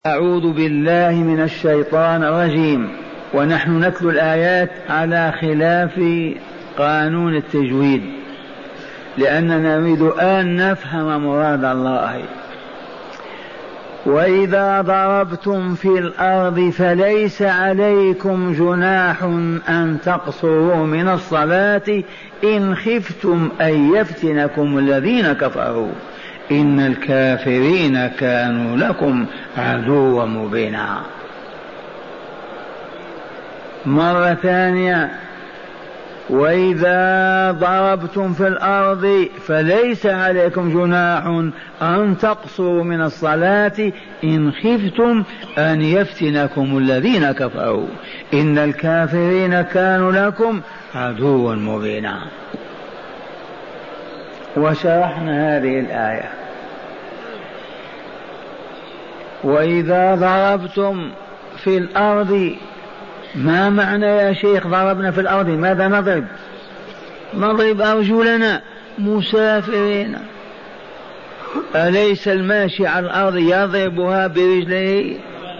أعوذ بالله من الشيطان الرجيم. ونحن نتلو الآيات على خلاف قانون التجويد، لأننا نريد أن نفهم مراد الله. وإذا ضربتم في الأرض فليس عليكم جناح أن تقصروا من الصلاة إن خفتم أن يفتنكم الذين كفروا إن الكافرين كانوا لكم عدوا مبينا. مرة ثانية، وإذا ضربتم في الأرض فليس عليكم جناح أن تقصروا من الصلاة إن خفتم أن يفتنكم الذين كفروا إن الكافرين كانوا لكم عدوا مبينا. وشرحنا هذه الآية. وإذا ضربتم في الأرض، ما معنى يا شيخ ضربنا في الأرض؟ ماذا نضرب؟ نضرب أرجلنا مسافرين. أليس الماشي على الأرض يضربها برجليه؟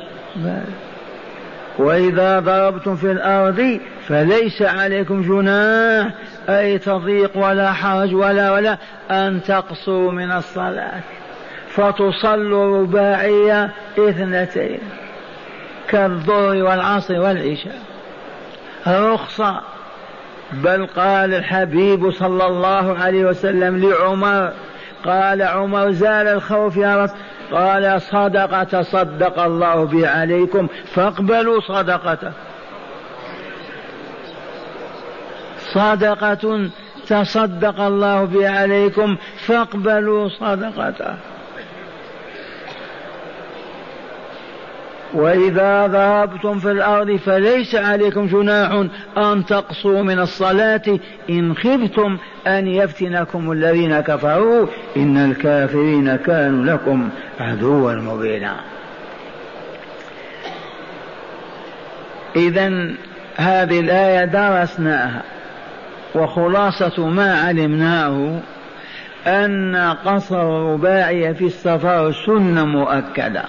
وإذا ضربتم في الأرض فليس عليكم جناح أي تضيق ولا حرج ولا أن تقصروا من الصلاة، فتصلوا رباعية 2 كالظهر والعصر والعشاء، رخصة. بل قال الحبيب صلى الله عليه وسلم لعمر، قال عمر: زال الخوف يا رسول، قال: صدقة تصدق الله به عليكم فاقبلوا صدقته. صدقة تصدق الله به عليكم فاقبلوا صدقته. وإذا ضربتم في الأرض فليس عليكم جناح أن تقصروا من الصلاة إن خفتم أن يفتنكم الذين كفروا إن الكافرين كانوا لكم عدوا مبينا. إذن هذه الآية درسناها، وخلاصة ما علمناه أن قصر الرباعي في السفر سنة مؤكدة،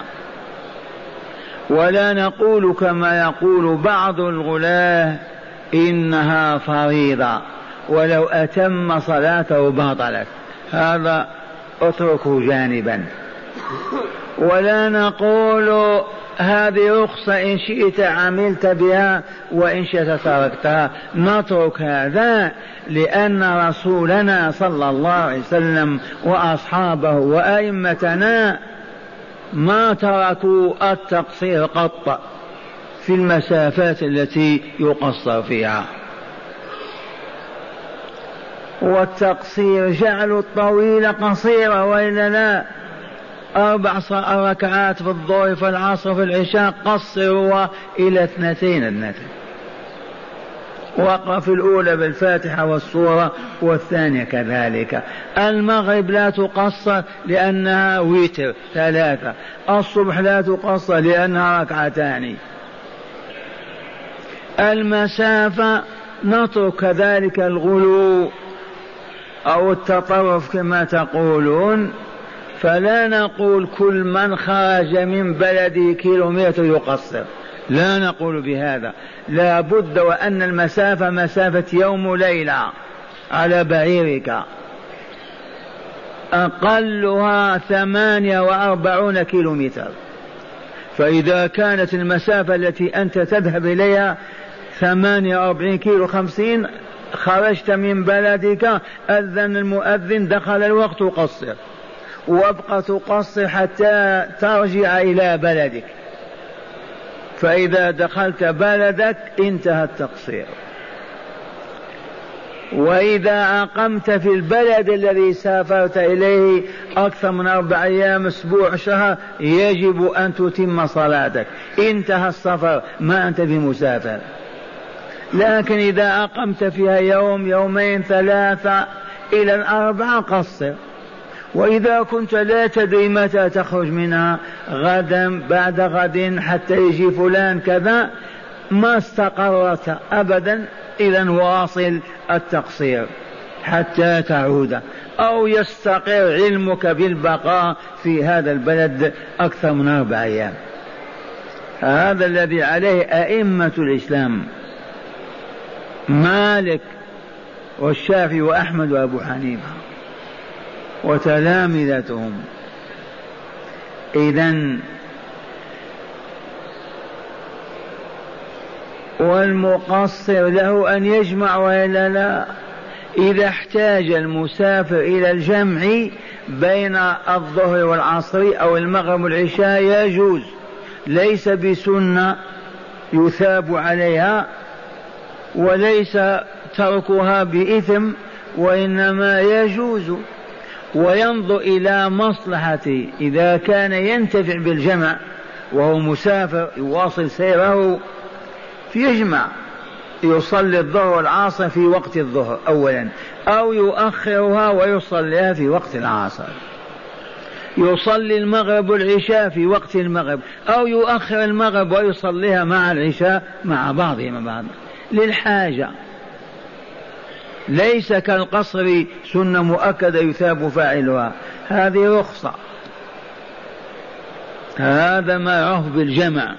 ولا نقول كما يقول بعض الغلاة إنها فريضة ولو أتم صلاته باطلت، هذا اتركه جانبا. ولا نقول هذه رخصة إن شئت عملت بها وإن شئت تركتها، نترك هذا، لأن رسولنا صلى الله عليه وسلم وأصحابه وأئمتنا ما تركوا التقصير قط في المسافات التي يقصر فيها. والتقصير جعل الطويل قصيرا، وإلا لا؟ 4 ركعات في الظهر في العصر في العشاء قصروا إلى 2 وقف في الأولى بالفاتحة والسورة والثانية كذلك. المغرب لا تقصر لأنها وتر 3، الصبح لا تقصر لأنها 2. المسافة نترك كذلك الغلو أو التطرف كما تقولون، فلا نقول كل من خرج من بلده كيلومتر يقصر، لا نقول بهذا. لا بد وأن المسافة مسافة يوم وليلة على بعيرك، أقلها 48 كيلومتر. فإذا كانت المسافة التي أنت تذهب إليها 48 كيلو 50، خرجت من بلدك، أذن المؤذن، دخل الوقت، قصر، وابقى تقصر حتى ترجع إلى بلدك. فإذا دخلت بلدك انتهى التقصير. وإذا أقمت في البلد الذي سافرت إليه أكثر من 4 أيام، أسبوع، شهر، يجب أن تتم صلاتك، انتهى السفر، ما أنت بمسافر. لكن إذا أقمت فيها يوم، يومين، 3 إلى 4 قصر. وإذا كنت لا تدري متى تخرج منها، غدا، بعد غد، حتى يجي فلان كذا، ما استقرت أبدا، إذن واصل التقصير حتى تعود، أو يستقر علمك بالبقاء في هذا البلد أكثر من 4 أيام. هذا الذي عليه أئمة الإسلام، مالك والشافعي وأحمد وأبو حنيفة وتلامذتهم. إذن والمقصر له أن يجمع وإلا لا؟ إذا احتاج المسافر إلى الجمع بين الظهر والعصر أو المغرب والعشاء يجوز، ليس بسنة يثاب عليها وليس تركها بإثم، وإنما يجوز. وينظر إلى مصلحته، إذا كان ينتفع بالجمع وهو مسافر يواصل سيره يجمع، يصلي الظهر والعصر في وقت الظهر أولا، أو يؤخرها ويصليها في وقت العصر، يصلي المغرب والعشاء في وقت المغرب، أو يؤخر المغرب ويصليها مع العشاء مع بعضهم بعض للحاجة، ليس كالقصر سنة مؤكدة يثاب فاعلها، هذه رخصة. هذا ما يعرف بالجمع.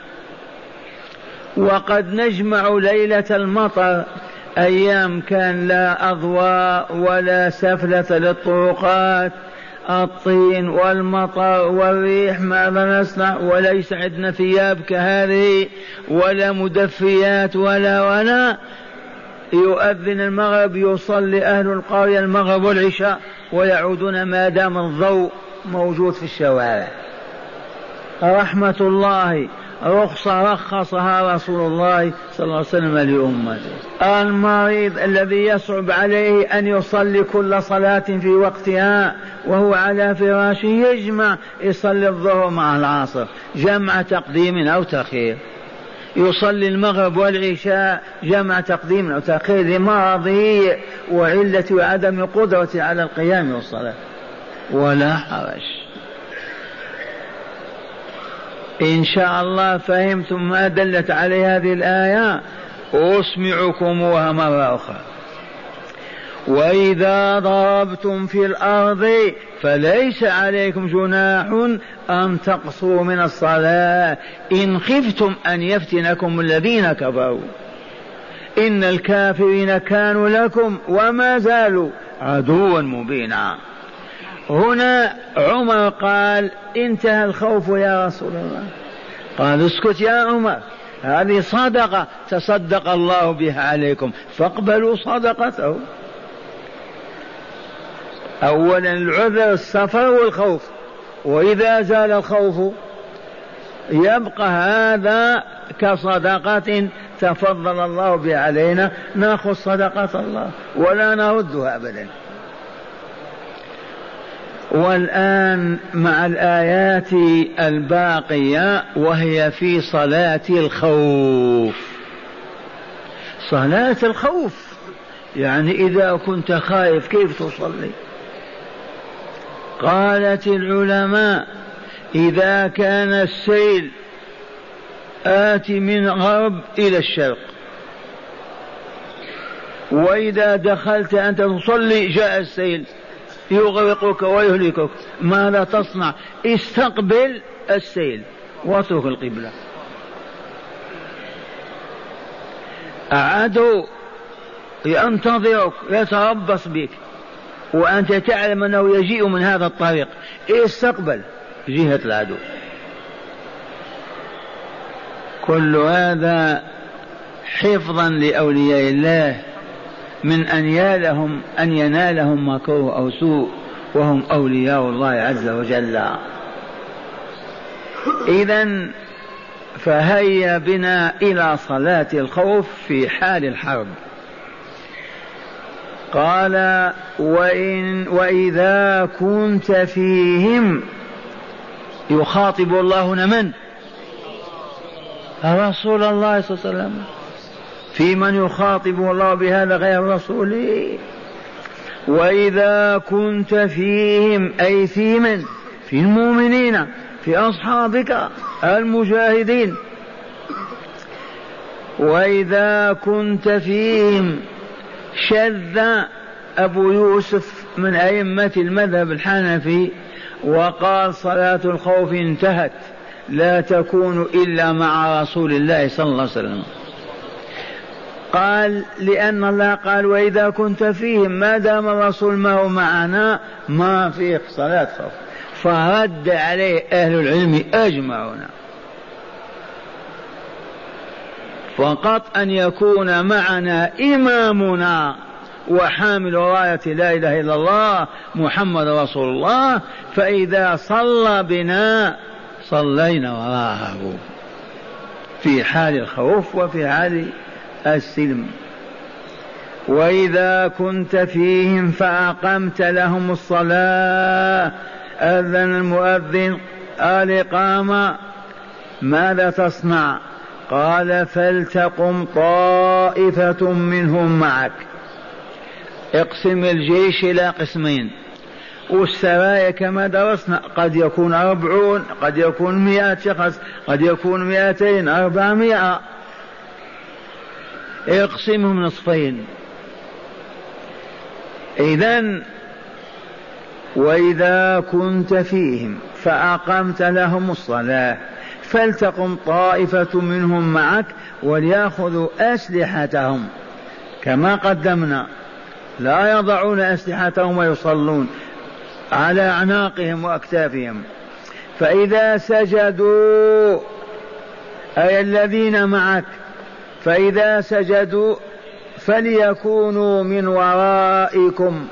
وقد نجمع ليلة المطر، أيام كان لا أضواء ولا سفلة للطرقات، الطين والمطر والريح، ماذا نصنع؟ وليس عندنا ثياب كهذه ولا مدفيات ولا يؤذن المغرب، يصلي أهل القرية المغرب والعشاء ويعودون ما دام الضوء موجود في الشوارع. رحمة الله، رخصة رخصها رسول الله صلى الله عليه وسلم لأمته. المريض الذي يصعب عليه أن يصلي كل صلاة في وقتها وهو على فراشه يجمع، يصلي الظهر مع العصر جمع تقديم أو تأخير، يصلي المغرب والعشاء جمع تقديم أو تأخير لمرضه وعلة وعدم قدرة على القيام والصلاة، ولا حرج. إن شاء الله فهمتم ما دلت عليه هذه الآية. أسمعكموها مرة أخرى. وإذا ضربتم في الأرض فليس عليكم جناح أن تقصروا من الصلاة إن خفتم أن يفتنكم الذين كفروا إن الكافرين كانوا لكم وما زالوا عدوا مبينا. هنا عمر قال انتهى الخوف يا رسول الله، قال اسكت يا عمر، هذه صدقة تصدق الله بها عليكم فاقبلوا صدقته. أولا العذر السفر والخوف، وإذا زال الخوف يبقى هذا كصدقة تفضل الله بها علينا، نأخذ صدقة الله ولا نردها أبدا. والآن مع الآيات الباقية وهي في صلاة الخوف. صلاة الخوف يعني إذا كنت خائف كيف تصلي؟ قالت العلماء إذا كان السيل آتي من غرب إلى الشرق، وإذا دخلت أنت تصلي جاء السيل يغرقك ويهلكك، ماذا تصنع؟ استقبل السيل واترك القبلة. عدو ينتظرك يتربص بك وأنت تعلم أنه يجيء من هذا الطريق، استقبل جهة العدو. كل هذا حفظا لأولياء الله من أن ينالهم مكروه أو سوء وهم أولياء الله عز وجل. إذن فهيا بنا إلى صلاة الخوف في حال الحرب. قال وإذا كنت فيهم، يخاطب الله من؟ رسول الله صلى الله عليه وسلم. في من يخاطب الله بهذا غير رسوله؟ وإذا كنت فيهم أي في من؟ في المؤمنين، في أصحابك المجاهدين. وإذا كنت فيهم شذ أبو يوسف من أئمة المذهب الحنفي وقال صلاة الخوف انتهت لا تكون إلا مع رسول الله صلى الله عليه وسلم. قال لأن الله قال وإذا كنت فيهم، ما دام الرسول ما هو معنا ما في صلاة خوف. فرد عليه أهل العلم أجمعون فقط أن يكون معنا إمامنا وحامل راية لا إله إلا الله محمد رسول الله، فإذا صلى بنا صلينا وراءه في حال الخوف وفي حال السلم. وإذا كنت فيهم فأقمت لهم الصلاة، أذن المؤذن الإقامة، ماذا تصنع؟ قال فلتقم طائفة منهم معك. اقسم الجيش إلى قسمين، والسرايا كما درسنا قد يكون 40، قد يكون 100 شخص، قد يكون 200 400. اقسمهم نصفين. إذن وإذا كنت فيهم فأقمت لهم الصلاة فلتقم طائفة منهم معك وليأخذوا أسلحتهم كما قدمنا، لا يضعون أسلحتهم ويصلون على أعناقهم وأكتافهم. فإذا سجدوا أي الذين معك، فإذا سجدوا فليكونوا من ورائكم،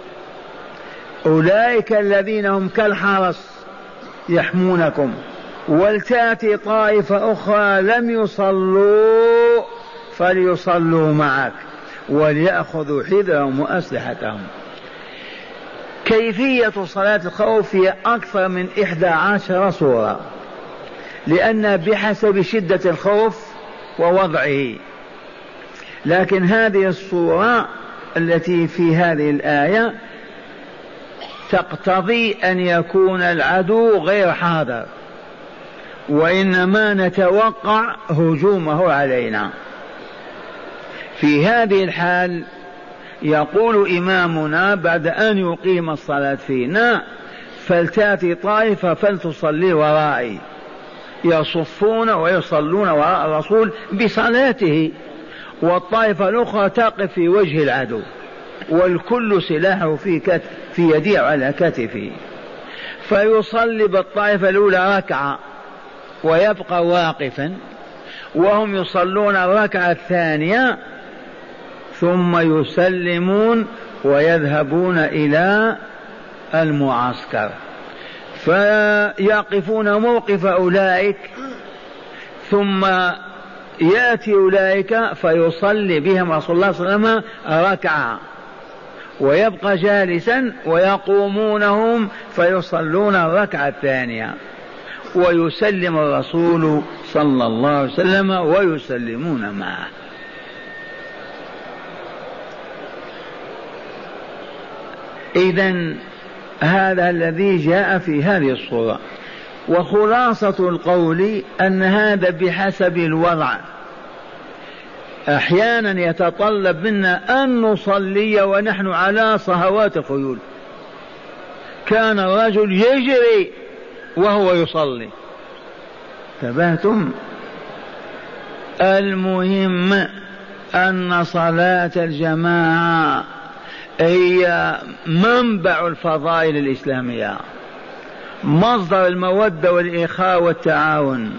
أولئك الذين هم كالحرس يحمونكم. ولتأتي طائفة أخرى لم يصلوا فليصلوا معك وليأخذوا حذرهم وأسلحتهم. كيفية صلاة الخوف هي أكثر من 11 صورة، لأن بحسب شدة الخوف ووضعه، لكن هذه الصورة التي في هذه الآية تقتضي أن يكون العدو غير حاضر، وإنما نتوقع هجومه علينا. في هذه الحال يقول إمامنا بعد أن يقيم الصلاة فينا فلتأتي طائفة فلتصلي ورائي، يصفون ويصلون وراء الرسول بصلاته، والطائفة الأخرى تقف في وجه العدو، والكل سلاحه في يده على كتفه، فيصلي بالطائفة الأولى ركعة ويبقى واقفا، وهم يصلون الركعة الثانية ثم يسلمون ويذهبون إلى المعسكر، فيقفون موقف أولئك، ثم يأتي أولئك فيصلي بهم رسول الله صلى الله عليه وسلم ركعة ويبقى جالسا، ويقومونهم فيصلون الركعة الثانية ويسلم الرسول صلى الله عليه وسلم ويسلمون معه. إذن هذا الذي جاء في هذه الصورة. وخلاصة القول أن هذا بحسب الوضع. أحيانا يتطلب منا أن نصلي ونحن على صهوات الخيول، كان الرجل يجري وهو يصلي، انتبهتم؟ المهم أن صلاة الجماعة هي منبع الفضائل الإسلامية، مصدر المودة والإخاء والتعاون.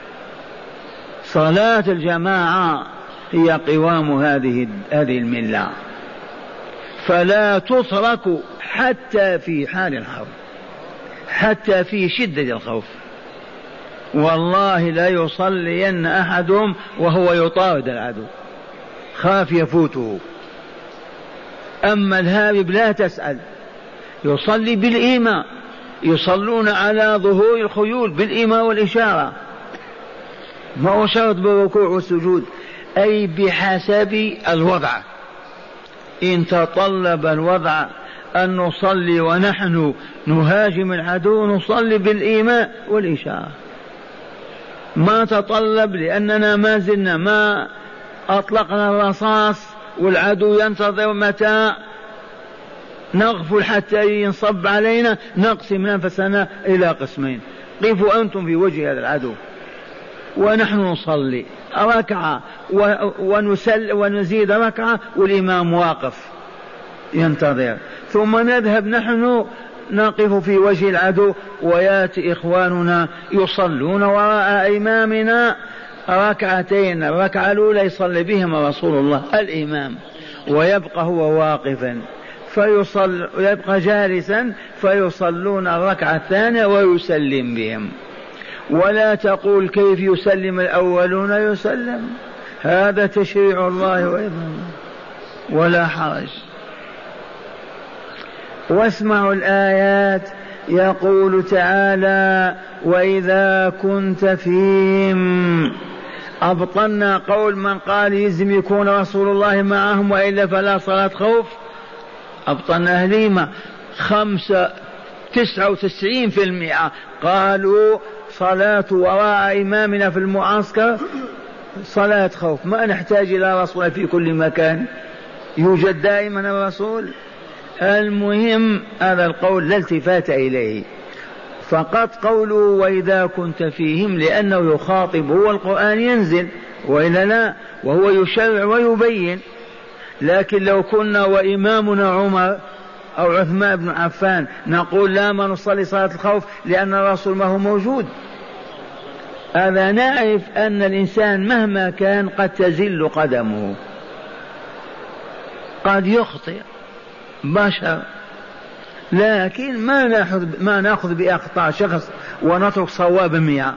صلاة الجماعة هي قوام هذه الملة، فلا تترك حتى في حال الحرب، حتى في شدة الخوف. والله لا يصلين أحدهم وهو يطارد العدو خاف يفوته. أما الهارب لا تسأل، يصلي بالإيماء، يصلون على ظهور الخيول بالإيماء والإشارة، ما هو شرط بالركوع والسجود، أي بحسب الوضع. إن تطلب الوضع أن نصلي ونحن نهاجم العدو نصلي بالإيماء والإشارة. ما تطلب لأننا ما زلنا ما أطلقنا الرصاص والعدو ينتظر متى نغفل حتى ينصب علينا، نقسم أنفسنا إلى قسمين، قفوا أنتم في وجه هذا العدو ونحن نصلي ركعة ونزيد ركعة والإمام واقف ينتظر، ثم نذهب نحن نقف في وجه العدو ويأتي إخواننا يصلون وراء إمامنا ركعتين، الركعة الأولى يصلي بهم رسول الله الإمام ويبقى هو واقفا يبقى جالسا فيصلون الركعة الثانية ويسلم بهم. ولا تقول كيف يسلم الأولون، يسلم، هذا تشريع الله وإذن ولا حرج. واسمعوا الآيات، يقول تعالى وإذا كنت فيهم. أبطلنا قول من قال يلزم يكون رسول الله معهم وإلا فلا صلاة خوف، أبطلنا أهليما 99% قالوا صلاة وراء إمامنا في المعسكر صلاة خوف، ما نحتاج إلى رسول في كل مكان، يوجد دائما الرسول. المهم هذا القول لا التفات إليه، فقط قوله وإذا كنت فيهم لأنه يخاطب، هو القرآن ينزل وإلا لا، وهو يشرع ويبين. لكن لو كنا وإمامنا عمر أو عثمان بن عفان نقول لا ما نصلي صلاة الخوف لأن الرسول ما هو موجود. هذا نعرف أن الإنسان مهما كان قد تزل قدمه، قد يخطئ، بشر، لكن ما نأخذ بأخطاء شخص ونترك صواب 100.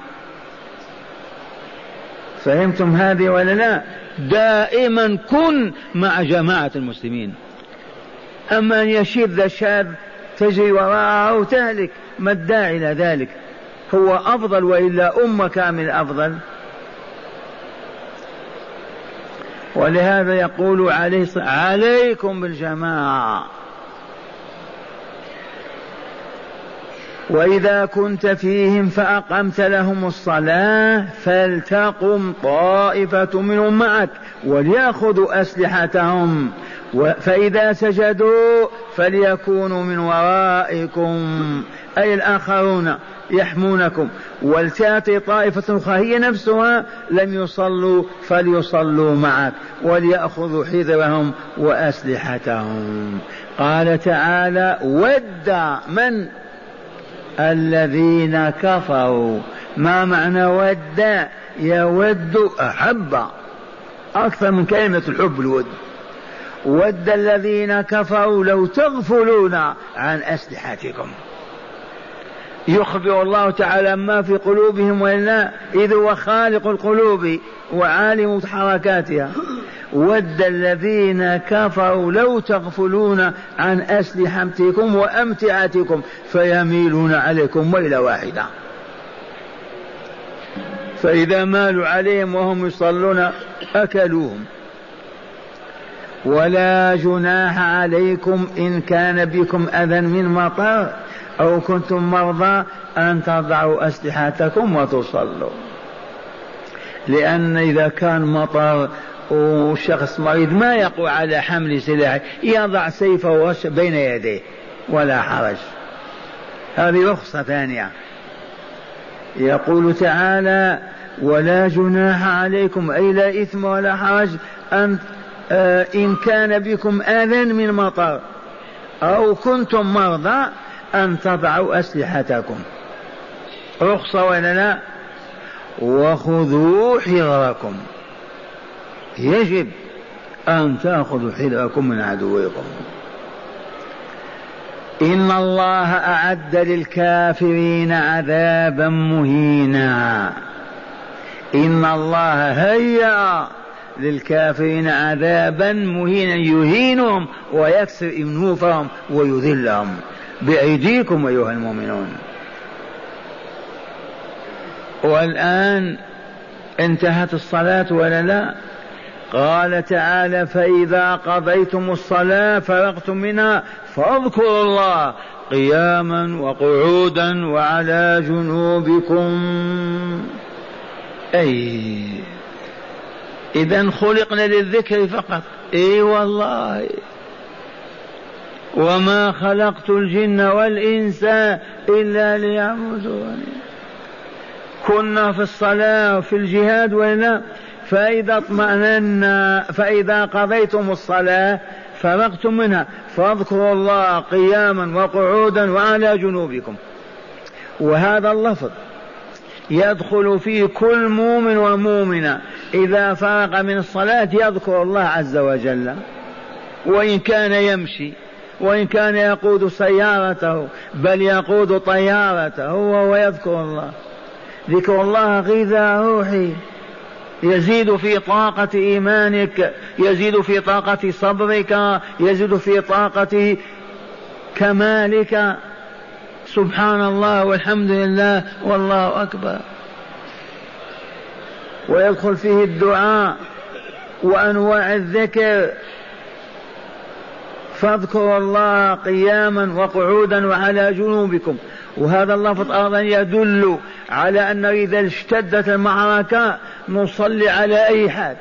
فهمتم هذه ولا لا؟ دائما كن مع جماعة المسلمين، أما أن يشذ الشاذ تجري وراءه وتهلك، ما الداعي إلى ذلك؟ هو أفضل وإلا أمة كامل أفضل. ولهذا يقول عليكم بالجماعة. وإذا كنت فيهم فأقمت لهم الصلاة فلتقم طائفة منهم معك وليأخذوا أسلحتهم فإذا سجدوا فليكونوا من ورائكم، أي الآخرون يحمونكم، ولتأتي طائفة أخرى هي نفسها لم يصلوا فليصلوا معك وليأخذوا حذرهم وأسلحتهم. قال تعالى ود من الذين كفروا. ما معنى ود؟ يود أحب، أكثر من كلمة الحب الود. ود الذين كفروا لو تغفلون عن أسلحتكم. يخبر الله تعالى ما في قلوبهم وإلا، إذ هو خالق القلوب وعالم حركاتها. ود الذين كفروا لو تغفلون عن أسلحتكم وأمتعتكم فيميلون عليكم ميلة واحدة. فإذا مالوا عليهم وهم يصلون أكلوهم. ولا جناح عليكم إن كان بكم أذى من مطر أو كنتم مرضى أن تضعوا أسلحتكم وتصلوا، لأن إذا كان مطر وشخص مريض ما يقوى على حمل سلاح، يضع سيفه بين يديه ولا حرج. هذه رخصة ثانية. يقول تعالى ولا جناح عليكم أي لا إثم ولا حرج إن كان بكم أذى من مطر أو كنتم مرضى أن تضعوا أسلحتكم، رخصة ولا لا؟ وخذوا حذركم، يجب أن تأخذوا حذركم من عدوكم. إن الله أعد للكافرين عذابا مهينا. إن الله هيأ للكافرين عذابا مهينا يهينهم ويكسر أنوفهم ويذلهم بأيديكم أيها المؤمنون. والآن انتهت الصلاة ولا لا؟ قال تعالى فإذا قضيتم الصلاة فرغتم منها فاذكروا الله قياما وقعودا وعلى جنوبكم. أي إذن خلقنا للذكر فقط. أي والله وما خلقت الجن والإنس إلا ليعبدون. كنا في الصلاة وفي الجهاد ولا؟ فإذا اطمأننا فإذا قضيتم الصلاة فرغتم منها فاذكروا الله قياما وقعودا وعلى جنوبكم. وهذا اللفظ يدخل فيه كل مؤمن ومؤمنة إذا فرغ من الصلاة يذكر الله عز وجل، وإن كان يمشي وإن كان يقود سيارته بل يقود طيارته هو يذكر الله. ذكر الله غذاء روحي يزيد في طاقة إيمانك، يزيد في طاقة صبرك، يزيد في طاقة كمالك. سبحان الله والحمد لله والله أكبر. ويدخل فيه الدعاء وأنواع الذكر. فاذكروا الله قياما وقعودا وعلى جنوبكم. وهذا اللفظ أيضا يدل على أن إذا اشتدت المعركة نصلي على أي حال.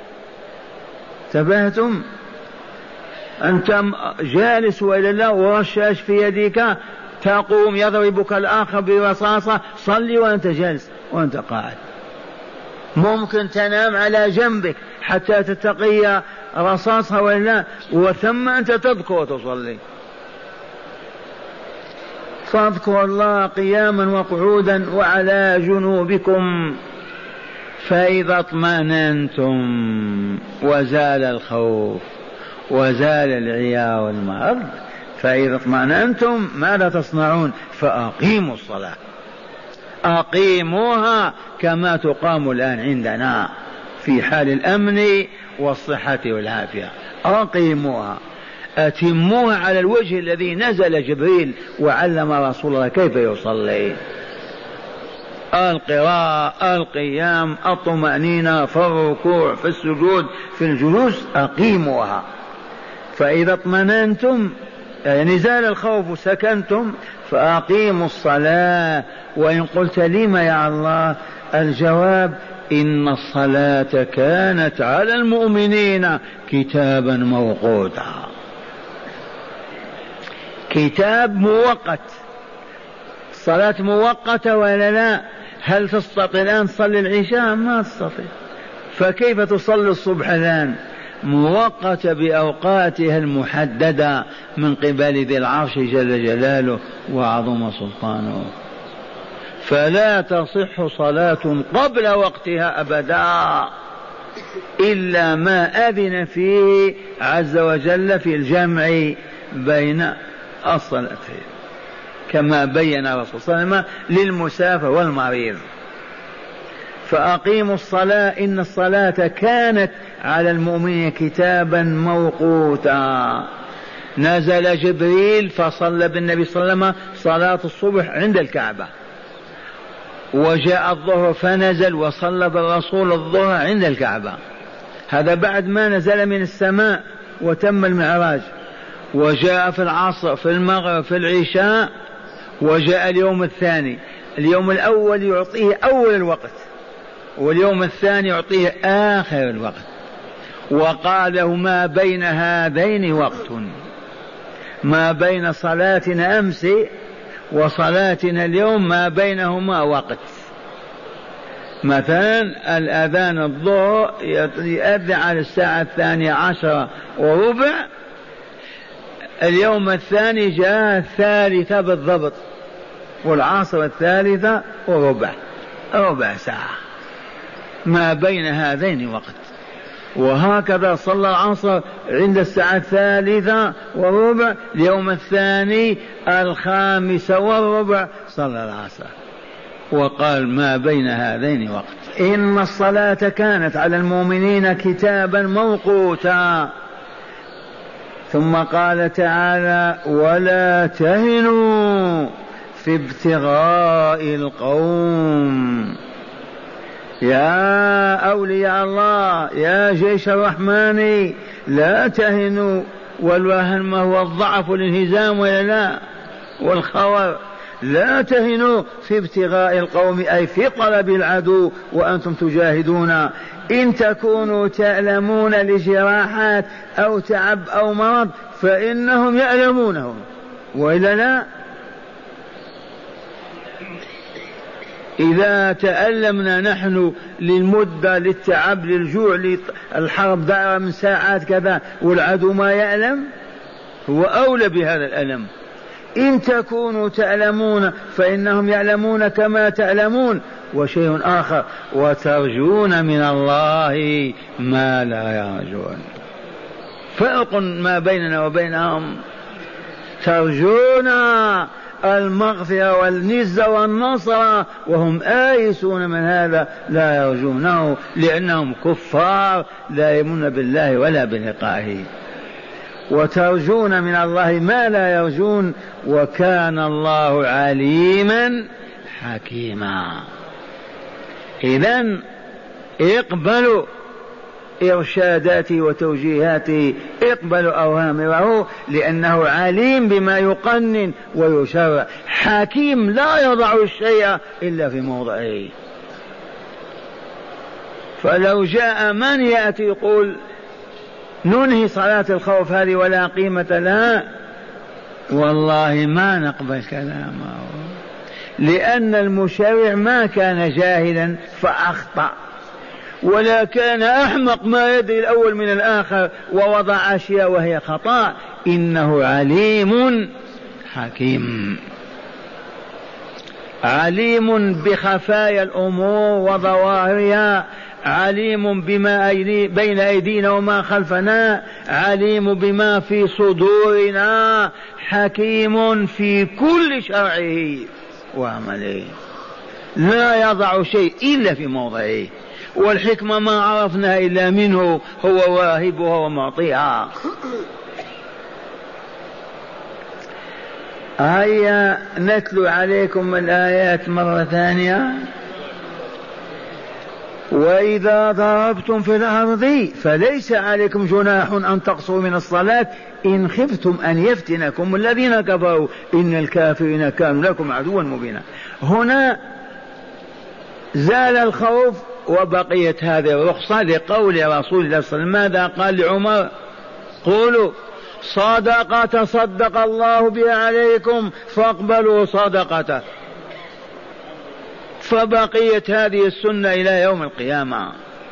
تبهتم أنت جالس وإلى الله ورشاش في يدك تقوم يضربك الآخر برصاصة، صلي وأنت جالس وأنت قاعد. ممكن تنام على جنبك حتى تتقي رصاصها ولا، وثم أنت تذكر وتصلي. فاذكروا الله قياما وقعودا وعلى جنوبكم فإذا اطمأننتم وزال الخوف وزال العيا والمرض. فإذا اطمأننتم ماذا تصنعون؟ فأقيموا الصلاة، أقيموها كما تقام الآن عندنا في حال الأمن والصحة والعافية. أقيموها، أتموها على الوجه الذي نزل جبريل وعلم رسول الله كيف يصلي. القراءة، القيام، الطمأنينة في الركوع، في السجود، في الجلوس، أقيموها. فإذا اطمأننتم يعني زال الخوف سكنتم فأقيموا الصلاة. وإن قلت لما يا الله؟ الجواب إن الصلاة كانت على المؤمنين كتابا موقوتا. كتاب موقت، الصلاة موقتة ولا لا؟ هل تستطيع الآن تصلي العشاء؟ ما تستطيع، فكيف تصلي الصبح الآن؟ موقتة بأوقاتها المحددة من قبل ذي العرش جل جلاله وعظم سلطانه. فلا تصح صلاة قبل وقتها أبدا إلا ما أذن فيه عز وجل في الجمع بين الصلاتين كما بين الرسول صلى الله عليه وسلم للمسافر والمريض. فأقيموا الصلاة إن الصلاة كانت على المؤمنين كتابا موقوتا. نزل جبريل فصلى بالنبي صلى الله عليه وسلم صلاة الصبح عند الكعبة، وجاء الظهر فنزل وصلى بالرسول الظهر عند الكعبة. هذا بعد ما نزل من السماء وتم المعراج. وجاء في العصر في المغرب في العشاء. وجاء اليوم الثاني. اليوم الأول يعطيه أول الوقت واليوم الثاني يعطيه آخر الوقت. وقال له ما بين هذين وقت، ما بين صلاتنا أمس وصلاتنا اليوم ما بينهما وقت. مثلا الأذان الظهر يؤذن على الساعة 12:10 اليوم الثاني جاء 3 بالضبط، والعصر 3:15 ربع ساعة ما بين هذين وقت. وهكذا صلى العصر عند الساعة 3:15 اليوم الثاني 5:15 صلى العصر. وقال ما بين هذين وقت. إن الصلاة كانت على المؤمنين كتابا موقوتا. ثم قال تعالى ولا تهنوا في ابتغاء القوم. يا أولياء الله يا جيش الرحمن لا تهنوا. والوهن ما هو الضعف والانهزام ولا لا والخور. لا تهنوا في ابتغاء القوم أي في طلب العدو وأنتم تجاهدون. إن تكونوا تألمون لجراحات أو تعب أو مرض فإنهم يألمونهم وإلا لا. إذا تألمنا نحن للمدة، للتعب، للجوع، للحرب دائرة من ساعات كذا، والعدو ما يألم، هو أولى بهذا الألم. إن تكونوا تألمون فإنهم يعلمون كما تألمون. وشيء آخر، وترجون من الله ما لا يرجون. فرق ما بيننا وبينهم. ترجون المغفرة والنزة والنصر وهم آيسون من هذا، لا يرجونه لأنهم كفار لا يؤمنون بالله ولا بلقائه. وترجون من الله ما لا يرجون، وكان الله عليما حكيما. إذن اقبلوا إرشاداته وتوجيهاته، اقبلوا أوامره، لأنه عليم بما يقنن ويشرع، حكيم لا يضع الشيء إلا في موضعه. فلو جاء من يأتي يقول ننهي صلاة الخوف هذه ولا قيمة لها، والله ما نقبل كلامه، لأن المشرع ما كان جاهلا فأخطأ، ولا كان أحمق ما يدري الأول من الآخر ووضع أشياء وهي خطأ. إنه عليم حكيم، عليم بخفايا الأمور وظواهرها، عليم بما بين أيدينا وما خلفنا، عليم بما في صدورنا، حكيم في كل شرعه وعمله، لا يضع شيء إلا في موضعه. والحكمة ما عرفنا إلا منه، هو واهبها ومعطيها. هيا نتلو عليكم الآيات مرة ثانية. وإذا ضربتم في الأرض فليس عليكم جناح أن تقصروا من الصلاة إن خفتم أن يفتنكم الذين كفروا إن الكافرين كانوا لكم عدوا مبينا. هنا زال الخوف وبقيت هذه الرخصة لقول رسول الله صلى الله عليه وسلم. ماذا قال لعمر؟ قولوا صدقة تصدق الله بها عليكم فاقبلوا صدقته. فبقيت هذه السنة إلى يوم القيامة.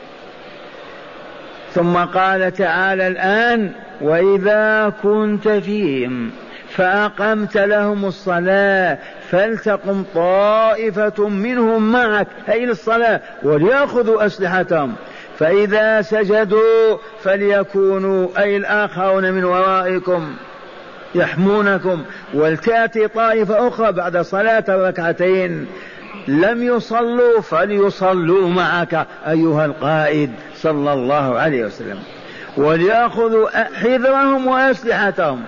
ثم قال تعالى الآن وإذا كنت فيهم فأقمت لهم الصلاة فلتقم طائفة منهم معك أي للصلاة وليأخذوا أسلحتهم فإذا سجدوا فليكونوا أي الآخرون من ورائكم يحمونكم ولتأتي طائفة أخرى بعد صلاة الركعتين لم يصلوا فليصلوا معك أيها القائد صلى الله عليه وسلم وليأخذوا حذرهم وأسلحتهم.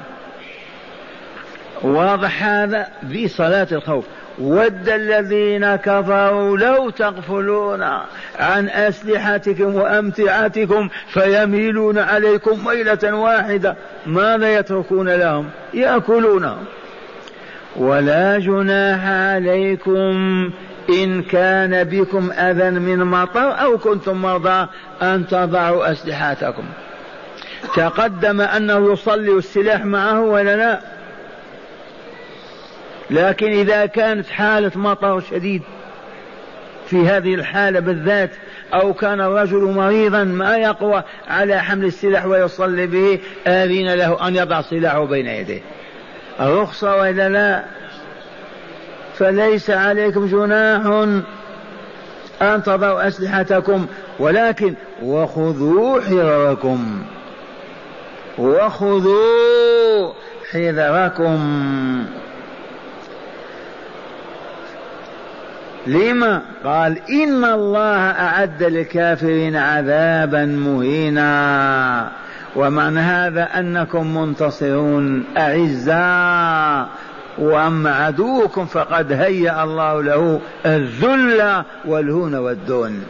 واضح هذا في صلاة الخوف. ود الذين كفروا لو تغفلون عن أسلحتكم وأمتعتكم فيميلون عليكم ميلة واحدة ماذا يتركون لهم؟ يأكلونهم. ولا جناح عليكم إن كان بكم أذى من مطر أو كنتم مرضى أن تضعوا أسلحتكم. تقدم أنه يصلي السلاح معه ولا لا؟ لكن إذا كانت حالة مطر شديد في هذه الحالة بالذات أو كان الرجل مريضا ما يقوى على حمل السلاح ويصلي به آذن له أن يضع سلاحه بين يديه. الرخصة وإلا لا؟ فليس عليكم جناح أن تضعوا أسلحتكم ولكن وخذوا حذركم وخذوا حذركم. لما؟ قال إن الله أعد للكافرين عذابا مهينا. ومعنى هذا أنكم منتصرون أعزاء وأما عدوكم فقد هيأ الله له الذل والهون والدون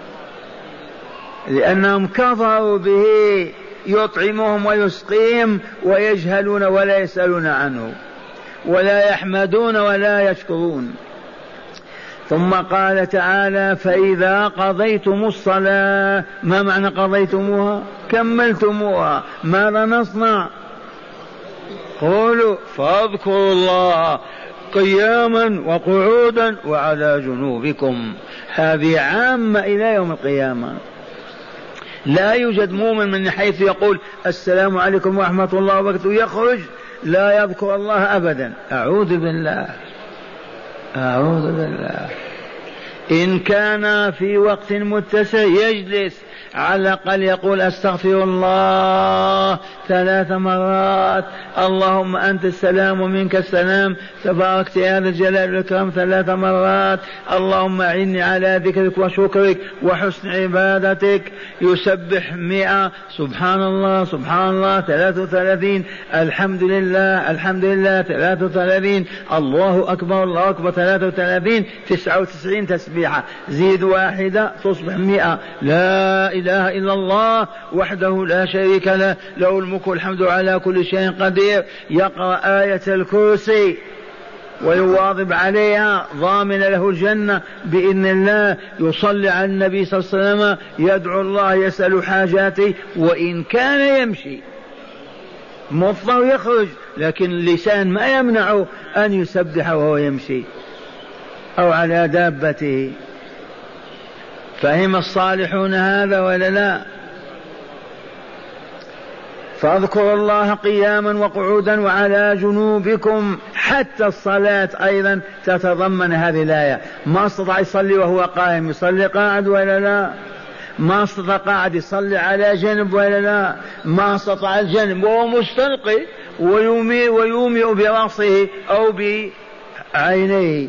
لأنهم كفروا به يطعمهم ويسقيهم ويجهلون ولا يسألون عنه ولا يحمدون ولا يشكرون. ثم قال تعالى فإذا قضيتم الصلاة. ما معنى قضيتموها؟ كملتموها. ماذا نصنع؟ قولوا فاذكروا الله قياما وقعودا وعلى جنوبكم. هذه عامة إلى يوم القيامة. لا يوجد مؤمن من حيث يقول السلام عليكم ورحمة الله وبركاته يخرج لا يذكر الله أبدا. أعوذ بالله أعوذ بالله. إن كان في وقت متسع يجلس على الأقل يقول أستغفر الله 3 مرات، اللهم أنت السلام ومنك السلام تباركت يا ذا الجلال والإكرام 3 مرات، اللهم أعني على ذكرك وشكرك وحسن عبادتك. يسبح 100، سبحان الله سبحان الله 33، الحمد لله الحمد لله 33، الله أكبر الله أكبر 33، 99 تسبيحة، زيد 1 تصبح 100. لا إله إلا الله وحده لا شريك له له الملك والحمد على كل شيء قدير. يقرأ آية الكرسي ويواظب عليها ضامن له الجنة بإذن الله. يصلي على النبي صلى الله عليه وسلم، يدعو الله يسأل حاجاته، وإن كان يمشي مضطر يخرج لكن اللسان ما يمنع أن يسبح وهو يمشي أو على دابته. فهم الصالحون هذا ولا لا؟ فاذكروا الله قياما وقعودا وعلى جنوبكم. حتى الصلاة أيضا تتضمن هذه الآية. ما استطاع يصلي وهو قائم يصلي قاعد ولا لا؟ ما استطاع قاعد يصلي على جنب ولا لا؟ ما استطاع الجنب وهو مستلقي ويومئ برأسه أو بعينيه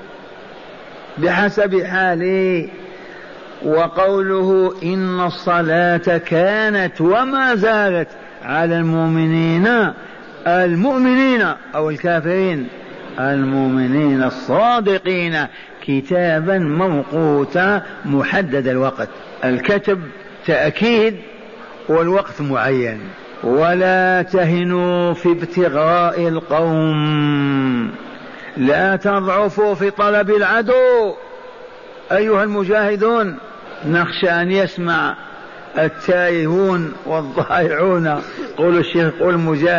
بحسب حاله. وقوله إن الصلاة كانت وما زالت على المؤمنين أو الكافرين، المؤمنين الصادقين كتابا موقوتا محدد الوقت. الكتب تأكيد والوقت معين. ولا تهنوا في ابتغاء القوم، لا تضعفوا في طلب العدو أيها المجاهدون. نخشى أن يسمع التائهون والضائعون. قول الشيخ قول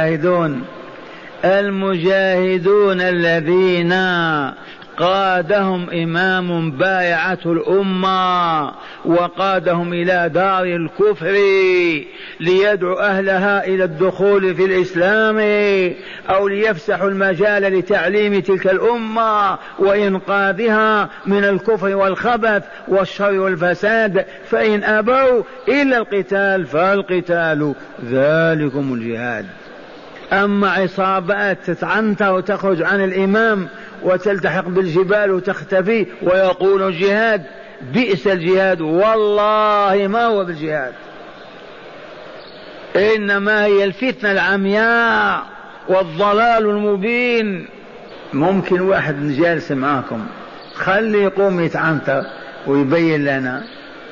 المجاهدون الذين قادهم إمام بايعته الأمة وقادهم إلى دار الكفر ليدعو أهلها إلى الدخول في الإسلام أو ليفسحوا المجال لتعليم تلك الأمة وإنقاذها من الكفر والخبث والشر والفساد. فإن أبوا إلا القتال فالقتال ذلكم الجهاد. أما عصابات تتعنتر وتخرج عن الإمام وتلتحق بالجبال وتختفي ويقول الجهاد، بئس الجهاد، والله ما هو بالجهاد، إنما هي الفتنة العمياء والضلال المبين. ممكن واحد جالس معكم خلي يقوم يتعنتر ويبين لنا،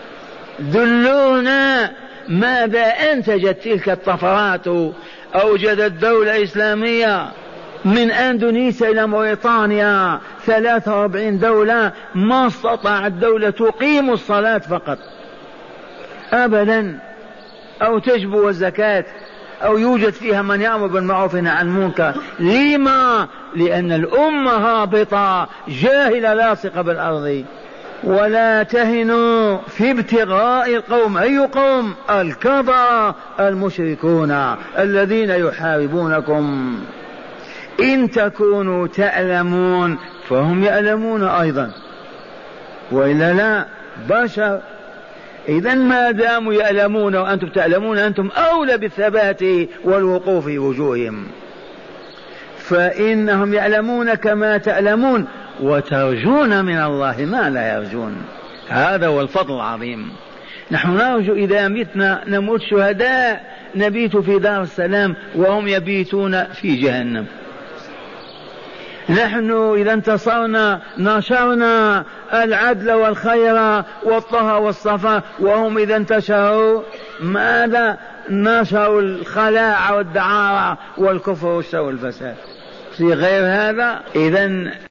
دلونا ماذا أنتجت تلك الطفرات. أوجدت دولة إسلامية من أندونيسيا إلى موريطانيا 43 دولة، ما استطاعت دولة تقيم الصلاة فقط أبدا أو تجبو الزكاة أو يوجد فيها من يأمر بالمعروف والنهي عن المنكر. لما؟ لأن الأمة هابطة جاهلة لاصقة بالأرض. ولا تهنوا في ابتغاء القوم. أي قوم؟ الكفرة المشركون الذين يحاربونكم. إن تكونوا تألمون فهم يألمون أيضا، وإلا لا بشر. إذن ما داموا يألمون وأنتم تألمون أنتم أولى بالثبات والوقوف في وجوههم، فإنهم يألمون كما تألمون وترجون من الله ما لا يرجون. هذا هو الفضل العظيم. نحن نرجو إذا متنا نموت شهداء، نبيت في دار السلام وهم يبيتون في جهنم. نحن إذا انتصرنا نشرنا العدل والخير والطهر والصفاء، وهم إذا انتشروا ماذا؟ نشروا الخلاع والدعارة والكفر والشر والفساد. في غير هذا إذن